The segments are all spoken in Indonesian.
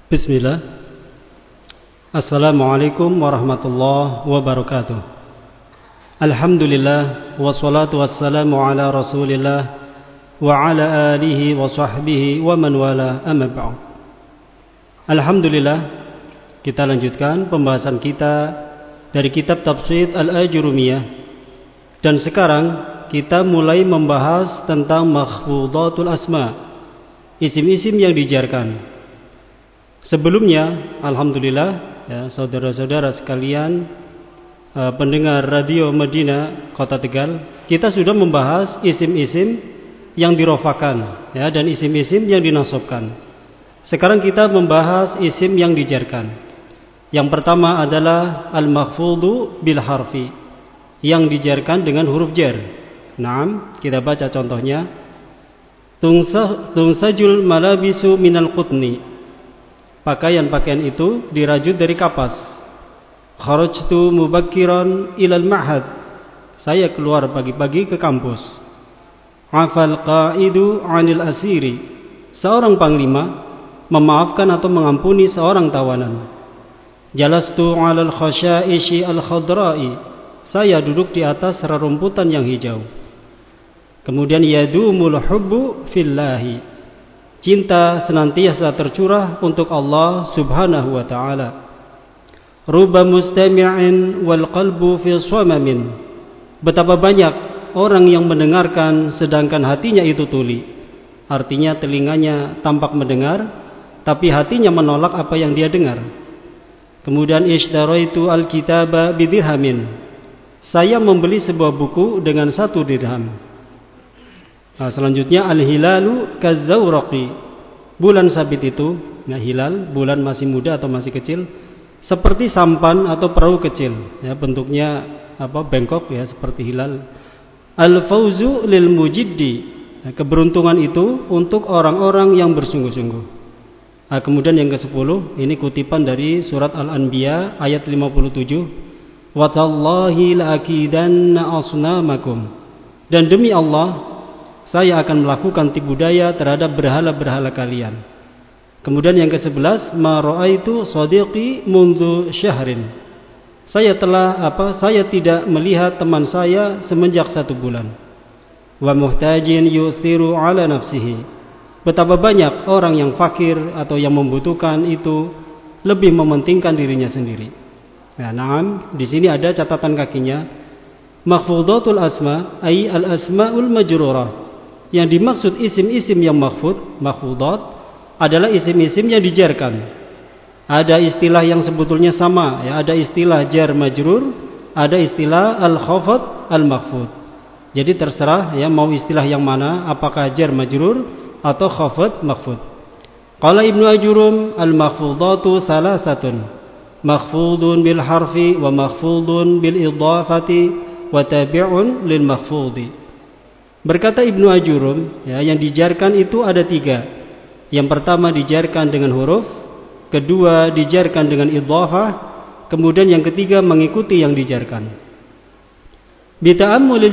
Bismillah. Assalamualaikum warahmatullahi wabarakatuh. Alhamdulillah wassalatu wassalamu ala Rasulillah wa ala alihi wa sahbihi wa man wala, amma ba'd. Alhamdulillah, kita lanjutkan pembahasan kita dari kitab Tafsir Al-Ajurumiyah, dan sekarang kita mulai membahas tentang makhfudatul asma, isim-isim yang dijarkan. Sebelumnya, alhamdulillah, ya, saudara-saudara sekalian, pendengar radio Medina Kota Tegal, kita sudah membahas isim-isim yang dirofakan, ya, dan isim-isim yang dinasobkan. Sekarang kita membahas isim yang dijarkan. Yang pertama adalah al-makhfudu bil harfi, yang dijarkan dengan huruf jar. Naam, kita baca contohnya. Tunsajul malabisu minal qutni. Pakaian-pakaian itu dirajut dari kapas. Kharajtu mubakkiran ilal ma'had. Saya keluar pagi-pagi ke kampus. Afal qa'idu 'anil asiri. Seorang panglima memaafkan atau mengampuni seorang tawanan. Jalastu 'alal khasya'ishi al-khadra'i. Saya duduk di atas rerumputan yang hijau. Kemudian yadumul hubbu fillahi. Cinta senantiasa tercurah untuk Allah subhanahu wa ta'ala. Ruba mustami'in wal qalbu fi swamamin. Betapa banyak orang yang mendengarkan sedangkan hatinya itu tuli. Artinya telinganya tampak mendengar, tapi hatinya menolak apa yang dia dengar. Kemudian ishtaraitu al-kitaba bidirhamin. Saya membeli sebuah buku dengan 1 dirham. Nah, selanjutnya al-hilalu kazzawraqi. Bulan sabit itu, nah hilal, bulan masih muda atau masih kecil, seperti sampan atau perahu kecil, ya, bentuknya bengkok, ya, seperti hilal. Al-fauzu lil mujiddi. Nah, keberuntungan itu untuk orang-orang yang bersungguh-sungguh. Nah, kemudian yang ke-10, ini kutipan dari surat Al-Anbiya ayat 57. Wa tallahi la'akidanna asnamakum. Dan demi Allah, saya akan melakukan tipu daya terhadap berhala-berhala kalian. Kemudian yang ke-11, ma ra'aitu sadiqi mundu syahrin. Saya tidak melihat teman saya semenjak 1 bulan. Wa muhtajin yuthiru ala nafsihi. Betapa banyak orang yang fakir atau yang membutuhkan itu lebih mementingkan dirinya sendiri. Nah, naam, di sini ada catatan kakinya. Makhfudatul asma ay al-asmaul majrurah. Yang dimaksud isim-isim yang makhfudat adalah isim-isim yang dijarkan. Ada istilah yang sebetulnya sama, ya, ada istilah jar majrur, ada istilah al-khafad al-makhfud. Jadi terserah, ya, mau istilah yang mana, apakah jar majrur atau khafad makhfud. Qala Ibnu Ajurum al-makhfudatu salasatun. Makhfudun bil harfi wa makhfudun bil idhafati wa tabi'un lil makhfudi. Berkata Ibnu Ajurum, ya, yang dijarkan itu ada 3. Yang pertama dijarkan dengan huruf, kedua dijarkan dengan idhafah, kemudian yang ketiga mengikuti yang dijarkan. Bita'ammulil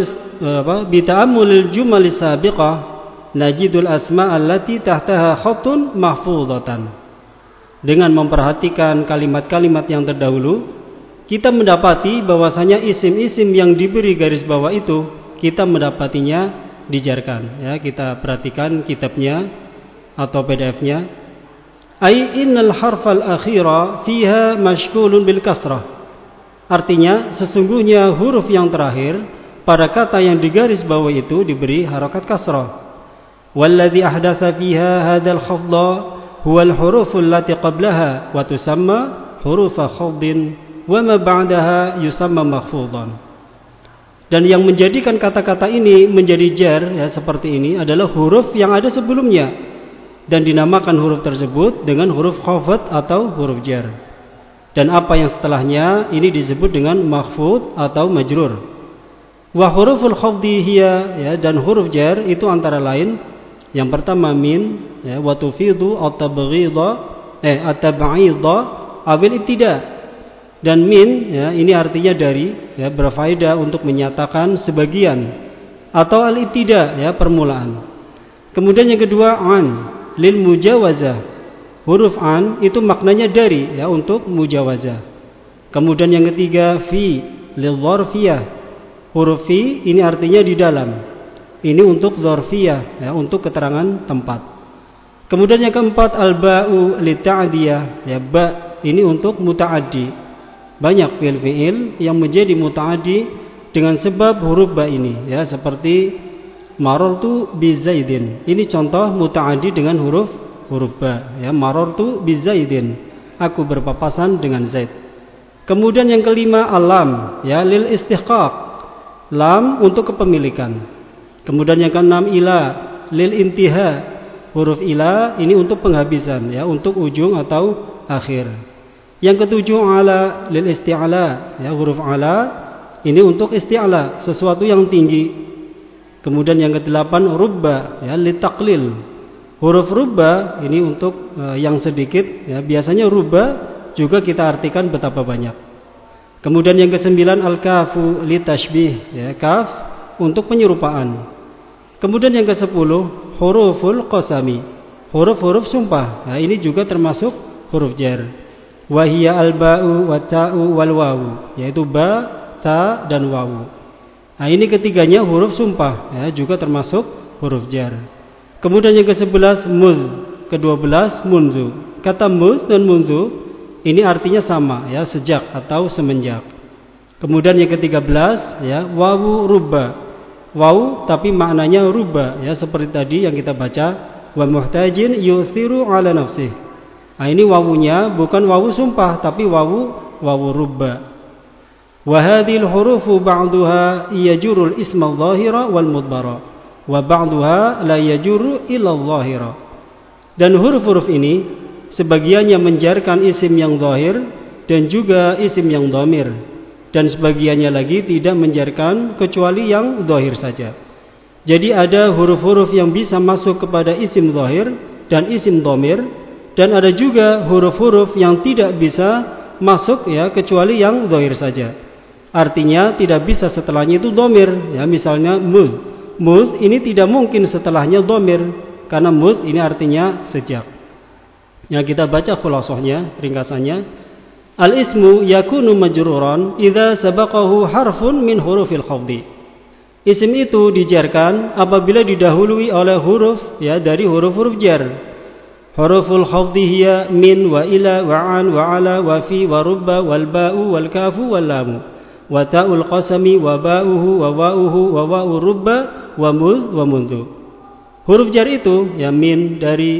jumalis sabiqah najidul asma allati tahtaha khattun mahfudatan. Dengan memperhatikan kalimat-kalimat yang terdahulu, kita mendapati bahwasanya isim-isim yang diberi garis bawah itu kita mendapatinya dijarkan, ya, kita perhatikan kitabnya atau PDF-nya. Ai innal harfal akhira fiha mashkulun bil kasrah. Artinya sesungguhnya huruf yang terakhir pada kata yang digaris bawah itu diberi harakat kasrah. Walladzi ahdatsa fiha hadzal khafdha huwa al huruful lati qablaha wa tusamma huruf khafdin wa ma ba'daha yusamma makhfudan. Dan yang menjadikan kata-kata ini menjadi jar, ya, seperti ini adalah huruf yang ada sebelumnya dan dinamakan huruf tersebut dengan huruf khafad atau huruf jar. Dan apa yang setelahnya ini disebut dengan makhfud atau majrur. Wa huruful khafdi hiya, ya, dan huruf jar itu antara lain yang pertama min, ya, wa tufidu at-tabghidha at-tab'idha awil ibtida. Dan min, ya, ini artinya dari, ya, berfaedah untuk menyatakan sebagian atau al-ibtida, ya, permulaan. Kemudian yang kedua an lil mujawazah Huruf an itu maknanya dari, ya, untuk mujawazah. Kemudian yang ketiga fi lidh-dzarfiyah. Huruf fi ini artinya di dalam. Ini untuk dzarfiyah, ya, untuk keterangan tempat. Kemudian yang keempat al-ba'u lita'diyah, ya, ba ini untuk muta'addi. Banyak fiil-fiil yang menjadi muta'addi dengan sebab huruf ba ini, ya, seperti marartu bi Zaidin. Ini contoh muta'addi dengan huruf ba, ya, marartu bi Zaidin. Aku berpapasan dengan Zaid. Kemudian yang kelima alam, ya, lil istihqaq. Lam untuk kepemilikan. Kemudian yang keenam ila lil intiha. Huruf ila ini untuk penghabisan, ya, untuk ujung atau akhir. Yang ketujuh ala lil isti'ala, ya, huruf ala ini untuk isti'ala, sesuatu yang tinggi. Kemudian yang kedelapan rubba, ya, litaqlil. Huruf rubba ini untuk yang sedikit, ya, biasanya rubba juga kita artikan betapa banyak. Kemudian yang kesembilan al-kafu litashbih, ya, kaf untuk penyerupaan. Kemudian yang kesepuluh huruful qasami, huruf-huruf sumpah. Nah, ini juga termasuk huruf jar. Wahia al-ba'u wa ta'u wal wawu, yaitu ba, ta dan wawu. Nah, ini ketiganya huruf sumpah, ya, juga termasuk huruf jar. Kemudian yang ke-11 muz, ke-12 munzu. Kata muz dan munzu ini artinya sama, ya, sejak atau semenjak. Kemudian yang ke-13, ya, wawu rubba. Wawu tapi maknanya rubba, ya, seperti tadi yang kita baca wa muhtajin yuthiru ala nafsih. Nah, ini wawunya bukan wawu sumpah tapi wawu rubba. Wa hadhil hurufu ba'daha yajurul isma adh-dhahira wal mudbara wa ba'daha la yajuru illa adh-dhahira. Dan huruf-huruf ini sebagiannya menjarkan isim yang zahir dan juga isim yang dhamir. Dan sebagiannya lagi tidak menjarkan kecuali yang zahir saja. Jadi ada huruf-huruf yang bisa masuk kepada isim zahir dan isim dhamir, dan ada juga huruf-huruf yang tidak bisa masuk, ya, kecuali yang zahir saja. Artinya tidak bisa setelahnya itu dhamir, ya, misalnya muz. Muz ini tidak mungkin setelahnya dhamir karena muz ini artinya sejak. Ya, kita baca khulasohnya, ringkasannya. Al-ismu yakunu majruran idza sabaqahu harfun min hurufil khafdi. Isim itu dijarkan apabila didahului oleh huruf, ya, dari huruf-huruf jar. Huruful khafdi hiya min wa ila wa an wa ala wa fi wa rubba wal ba'u wal kafu wal lamu wa ta'ul qasami wa ba'uhu wa wa'uhu wa wa'u rubba wa muz wa munzu. Huruf jar itu, ya, min dari,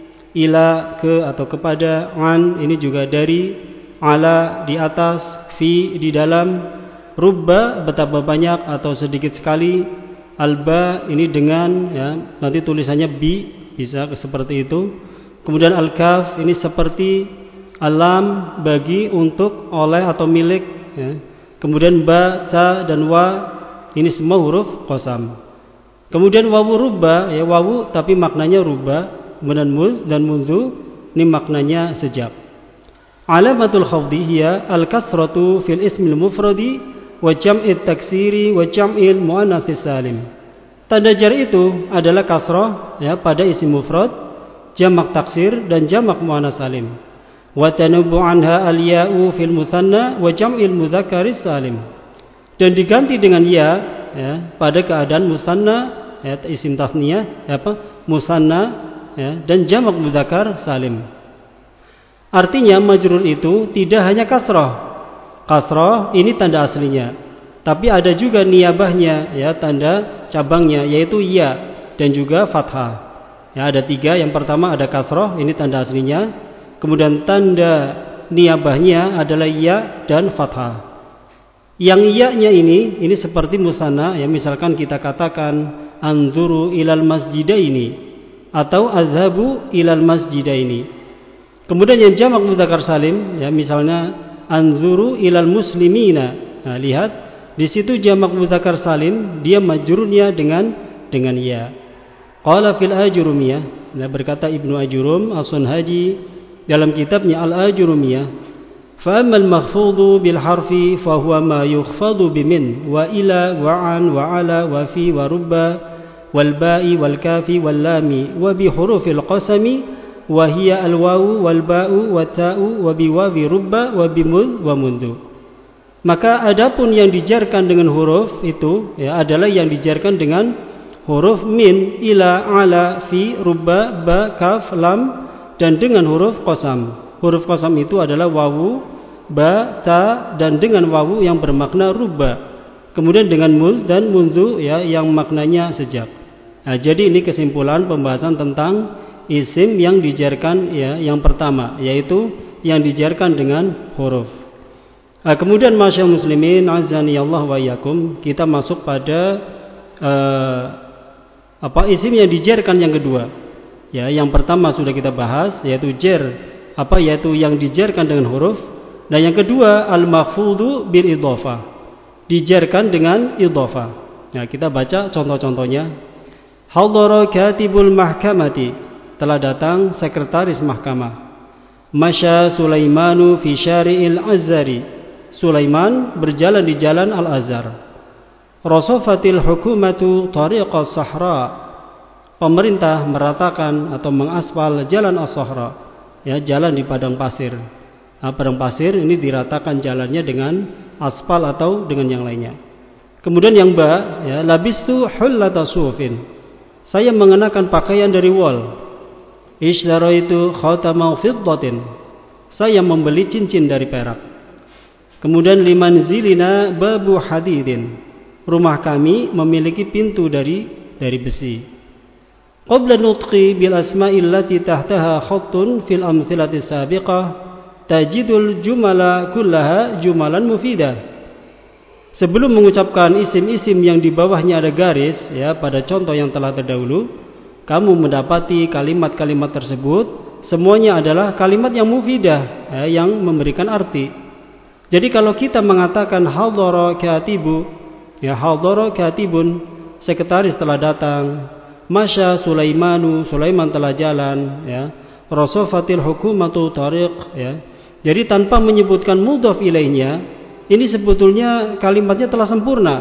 ila ke atau kepada, an ini juga dari, ala di atas, fi di dalam, rubba betapa banyak atau sedikit sekali, alba ini dengan, ya, nanti tulisannya bi, bisa seperti itu. Kemudian al-kaf ini seperti alam, bagi, untuk, oleh atau milik, ya. Kemudian ba, ta dan wa ini semua huruf qasam. Kemudian wawu rubba, ya, wawu tapi maknanya rubba. Kemudian muz dan munzu ini maknanya sejak. Alamatul khafdi hiya al-kasratu fil ismil mufradi wa jam'it taksiri wa jam'il muannatsis salim. Tanda jar itu adalah kasrah, ya, pada isim mufrad, jamak taksir dan jamak muannats salim. Wa tanubu anha al-ya'u fil musanna wa jam'il mudzakkaris salim. Dan diganti dengan ya, ya, pada keadaan musanna, ya, isim tasniyah, ya, musanna, ya, dan jamak mudzakkar salim. Artinya majrur itu tidak hanya kasrah. Kasrah ini tanda aslinya, tapi ada juga niyabahnya, ya, tanda cabangnya, yaitu ya dan juga fathah. Ya, ada tiga. Yang pertama ada kasrah, ini tanda aslinya. Kemudian tanda niyabahnya adalah ya dan fathah. Yang ya-nya ini seperti musanna, ya, misalkan kita katakan anzuru ilal masjidaini atau azhabu ilal masjidaini. Kemudian yang jamak mudzakkar salim, ya, misalnya anzuru ilal muslimina. Nah, lihat di situ jamak mudzakkar salim dia majrurnya dengan ya. Qala fil ajurumiyah, nah, berkata Ibnu Ajurum As-Sunhaji dalam kitabnya Al-Ajurumiyah, fa ammal makhfudu bil harfi fa huwa ma yukhfadu bimin wa ila wa an wa ala wa fi wa rubba wal ba'i wal kafi wal lami wa bi hurufil qasami wa hiya al-wawu wal ba'u wa ta'u wa biwawi rubba wa bimul wa mundu. Maka adapun yang dijarkan dengan huruf itu ya adalah yang dijarkan dengan huruf min, ila, ala, fi, rubba, ba, kaf, lam, dan dengan huruf qasam. Huruf qasam itu adalah wawu, ba, ta, dan dengan wawu yang bermakna rubba. Kemudian dengan mul dan mundu ya yang maknanya sejak. Nah, jadi ini kesimpulan pembahasan tentang isim yang dijarkan ya yang pertama, yaitu yang dijarkan dengan huruf. Nah, kemudian masyaallah muslimin azani Allah wa iyyakum, kita masuk pada isim yang dijarkan yang kedua. Ya, yang pertama sudah kita bahas yaitu jar, yaitu yang dijarkan dengan huruf, dan yang kedua al-makhfudu bil idhofah, dijarkan dengan idhofah. Nah, kita baca contoh-contohnya. Hadara katibul mahkamati, telah datang sekretaris mahkamah. Masya Sulaimanu fi syari'il Azhari, Sulaiman berjalan di jalan Al-Azhar. Rasafatil hukumatu tariqas sahra, pemerintah meratakan atau mengaspal jalan as-sahra, ya jalan di padang pasir. Nah, padang pasir ini diratakan jalannya dengan aspal atau dengan yang lainnya. Kemudian yang ba, ya labistu hullata sufin, saya mengenakan pakaian dari wol. Ishtharaitu khatama fiddatin, saya membeli cincin dari perak. Kemudian liman zilina babu hadidin, rumah kami memiliki pintu dari besi. Qabla nutqi bil asma'il lati tahtaha khattun fil amthilati sabiqah tajidul jumala kullaha jumalan mufidah. Sebelum mengucapkan isim-isim yang di bawahnya ada garis ya pada contoh yang telah terdahulu, kamu mendapati kalimat-kalimat tersebut semuanya adalah kalimat yang mufidah ya, yang memberikan arti. Jadi kalau kita mengatakan hadara katibu, ya hadara katibun, sekretaris telah datang. Masya Sulaimanu, Sulaiman telah jalan, ya. Rasafatil hukumatu tariq, ya. Jadi tanpa menyebutkan mudhaf ilaihnya, ini sebetulnya kalimatnya telah sempurna.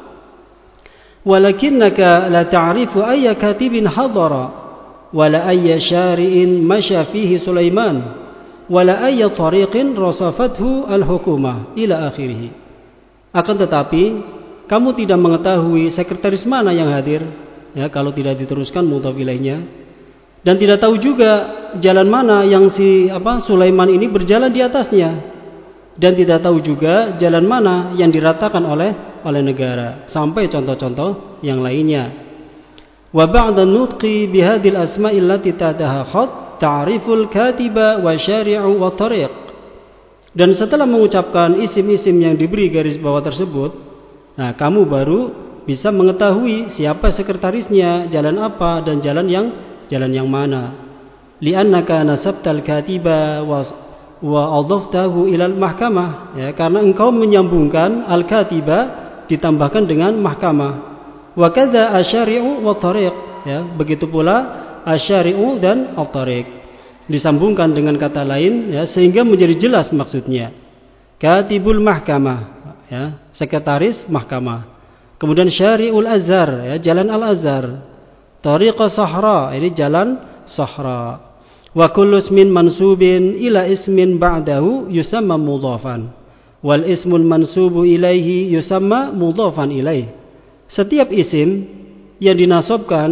Walakinnaka la ta'rifu ayya katibin hadara wala ayya syari'in masya fihi Sulaiman wala ayya tariqin rasafathu al-hukumah ila akhirih. Akan tetapi kamu tidak mengetahui sekretaris mana yang hadir, ya kalau tidak diteruskan mudhaf ilaihnya, dan tidak tahu juga jalan mana yang Sulaiman ini berjalan di atasnya, dan tidak tahu juga jalan mana yang diratakan oleh negara, sampai contoh-contoh yang lainnya. Wa ba'da nutqi bihadil asma'il lati tahtaha khat ta'riful katiba wa syari'u wa tariq. Dan setelah mengucapkan isim-isim yang diberi garis bawah tersebut, nah kamu baru bisa mengetahui siapa sekretarisnya, jalan apa dan jalan yang mana. Li'annaka nasabtal katiba wa adhaftahu ilal mahkamah, ya karena engkau menyambungkan al-katiba ditambahkan dengan mahkamah. Wa kadza asyari'u wa tariq, ya begitu pula asyari'u dan at-tariq disambungkan dengan kata lain, ya sehingga menjadi jelas maksudnya. Katibul mahkamah, ya sekretaris mahkamah. Kemudian syari'ul azhar, ya jalan al-azhar. Tariqa sahra, ini jalan sahra. Wa kullu ismin mansubin ila ismin ba'dahu yusamma mudhafan. Wal ismul mansubu ilaihi yusamma mudhafan ilaih. Setiap isim yang dinasabkan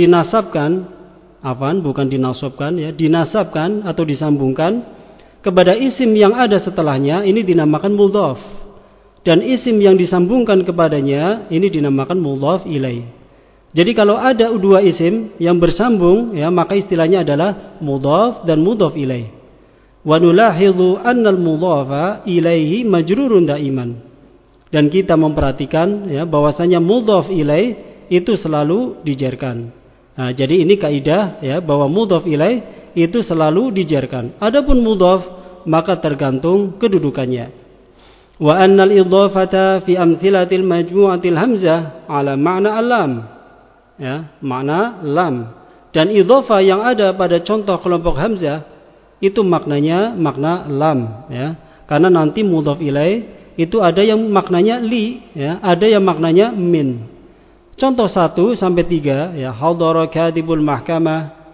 atau disambungkan kepada isim yang ada setelahnya, ini dinamakan mudhaf. Dan isim yang disambungkan kepadanya ini dinamakan mudhaf ilaih. Jadi kalau ada dua isim yang bersambung, ya maka istilahnya adalah mudhaf dan mudhaf ilaih. Wa nulahidhu annal mudhafa ilaihi majrurun daiman. Dan kita memperhatikan ya bahwasanya mudhaf ilaih itu selalu dijarkan. Nah, jadi ini kaidah ya bahwa mudhaf ilaih itu selalu dijarkan. Adapun mudhaf maka tergantung kedudukannya. Wa annal idhafata fi amthilatil majmu'atil hamzah ala ma'na al-lam. Ya, makna lam. Dan idhafah yang ada pada contoh kelompok hamzah itu maknanya makna lam, ya. Karena nanti mudhaf ilaih itu ada yang maknanya li, ya, ada yang maknanya min. Contoh 1 sampai 3, ya, hadara katibul mahkamah.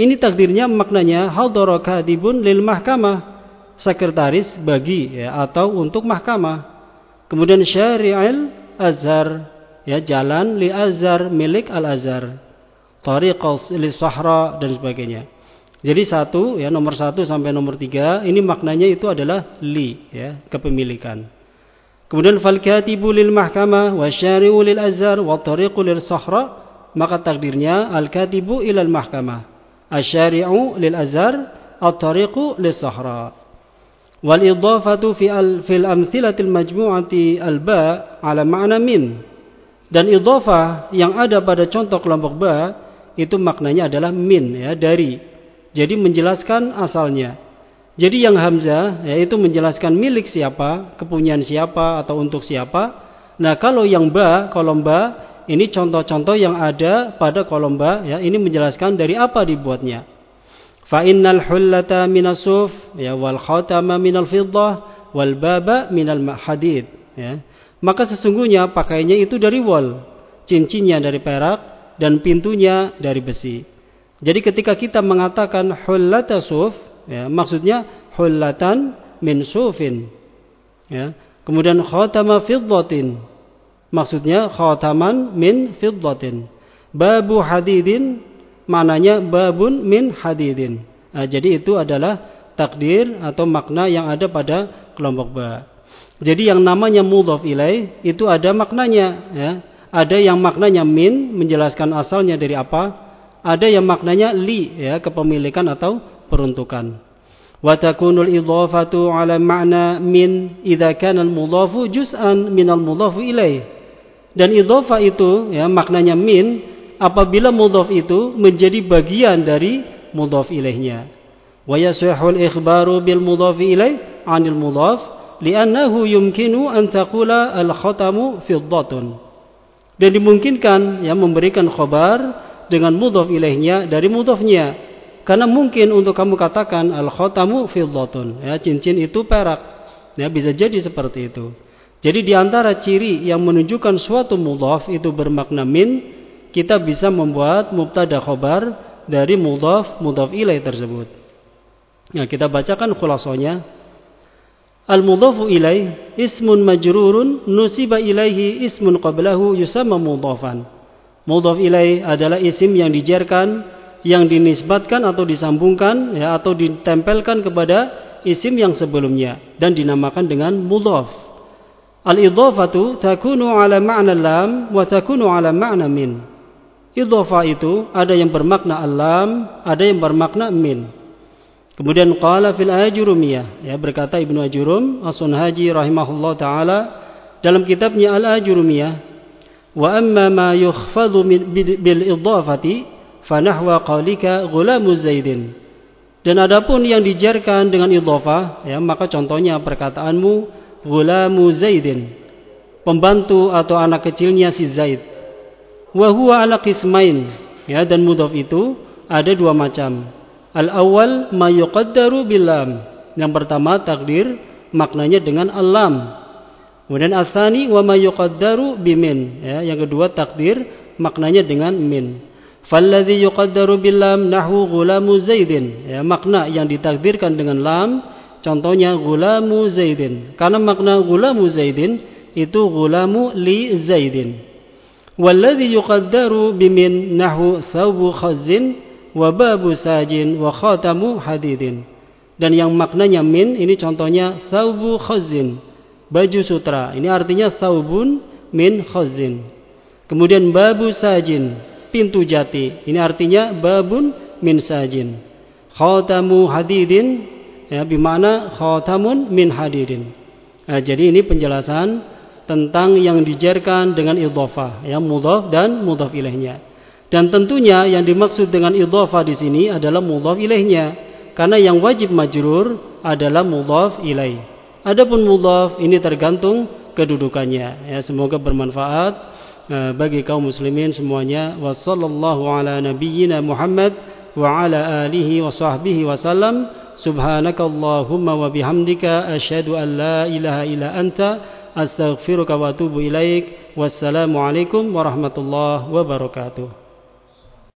Ini takdirnya maknanya hadara katibun lil mahkamah, sekretaris bagi atau untuk mahkamah. Kemudian syari'il azhar, jalan li azhar milik al azhar, tariqas li sahra dan sebagainya. Jadi nomor 1 sampai nomor 3 ini maknanya itu adalah li, kepemilikan. Kemudian fal katibu lil mahkamah wa syari'u lil azhar wa tariqu lil sahra, maka takdirnya al katibu ilal mahkamah, asy-syari'u lil azhar, at-tariqu lis sahra. Wal idhafatu fil amthilatil majmu'ati al ba ala ma'na min. Dan idhafah yang ada pada contoh kelompok ba itu maknanya adalah min, dari. Jadi menjelaskan asalnya. Jadi yang hamzah yaitu menjelaskan milik siapa, kepunyaan siapa atau untuk siapa. Nah, kalau yang ba, kolom ba, ini contoh-contoh yang ada pada kolom ba, ini menjelaskan dari apa dibuatnya. Fa innal hullata minas suf, wal khatama minal fiddah, wal baba minal hadid, Maka sesungguhnya pakaiannya itu dari wol, cincinnya dari perak dan pintunya dari besi. Jadi ketika kita mengatakan hullata suf, maksudnya hullatan min sufin. Kemudian khatama fiddatin, maksudnya khataman min fiddatin. Babu hadidin, maknanya babun min hadidin. Jadi itu adalah takdir atau makna yang ada pada kelompok ba. Jadi yang namanya mudhaf ilaih itu ada maknanya, Ada yang maknanya min, menjelaskan asalnya dari apa. Ada yang maknanya li, kepemilikan atau peruntukan. Wa takunul idhafatu ala ma'na min idza kana al-mudhafu juz'an min al-mudhafu ilaih. Dan idhafah itu, maknanya min apabila mudhaf itu menjadi bagian dari mudhaf ilaihnya. Wa yasihhu al-ikhbaru bil mudhafi ilaih 'anil mudhaf li'annahu yumkinu an taqula al-khatamu fiddatun. Dan dimungkinkan memberikan khabar dengan mudhaf ilaihnya dari mudhafnya. Karena mungkin untuk kamu katakan al-khatamu fiddatun, cincin itu perak. Bisa jadi seperti itu. Jadi di antara ciri yang menunjukkan suatu mudhaf itu bermakna min, kita bisa membuat mubtada khabar dari mudhaf ilaih tersebut. Kita bacakan khulasanya. Al-mudhafu ilaih ismun majrurun nusiba ilaihi ismun qablahu yusamma mudhafan. Mudhaf ilaih adalah isim yang dijarkan, yang dinisbatkan atau disambungkan atau ditempelkan kepada isim yang sebelumnya dan dinamakan dengan mudhaf. Al-idhafatu takunu ala ma'na lam wa takunu ala ma'na min. Idhafah itu ada yang bermakna al-lam, ada yang bermakna min. Kemudian qala fil ajurumiyah, berkata Ibnu Ajurum As-Sunhaji rahimahullah taala dalam kitabnya Al-Ajurumiyah, wa amma ma yukhfadhu bil idhafati fa nahwa qalika ghulamu zaidin. Dan adapun yang dijarkan dengan idhafah, maka contohnya perkataanmu ghulamu zaidin, pembantu atau anak kecilnya si Zaid. Wa huwa ala qismain, dan mudhaf itu ada dua macam. Al-awwal ma yuqaddaru bil lam. Yang pertama takdir maknanya dengan al-lam. Kemudian al-tsani wa ma yuqaddaru bimin, yang kedua takdir maknanya dengan min. Falladhi yuqaddaru bil lam nahwu ghulamu zaidin, makna yang ditakdirkan dengan lam contohnya ghulamu zaidin. Karena makna ghulamu zaidin itu ghulamu li zaidin. Walladhi yuqaddaru bimin nahwu thawbu khazzin wa babu sajin wa khatamu hadidin. Dan yang maknanya min ini contohnya thawbu khazzin, baju sutra. Ini artinya thawbun min khazzin. Kemudian babu sajin, pintu jati. Ini artinya babun min sajin. Khatamu hadidin, bermakna khatamun min hadidin. Jadi ini penjelasan tentang yang dijarkan dengan idhafah, mudhaf dan mudhaf ilaihnya. Dan tentunya yang dimaksud dengan idhafah di sini adalah mudhaf ilaihnya, karena yang wajib majrur adalah mudhaf ilaih. Adapun mudhaf ini tergantung kedudukannya. Semoga bermanfaat bagi kaum muslimin semuanya. Wassallallahu ala nabiyyina Muhammad wa ala alihi wa sahbihi wasallam. Subhanakallahumma wa bihamdika asyhadu an la ilaha illa anta astaghfiruka wa atubu ilaik. Wassalamu alaikum warahmatullahi wabarakatuh.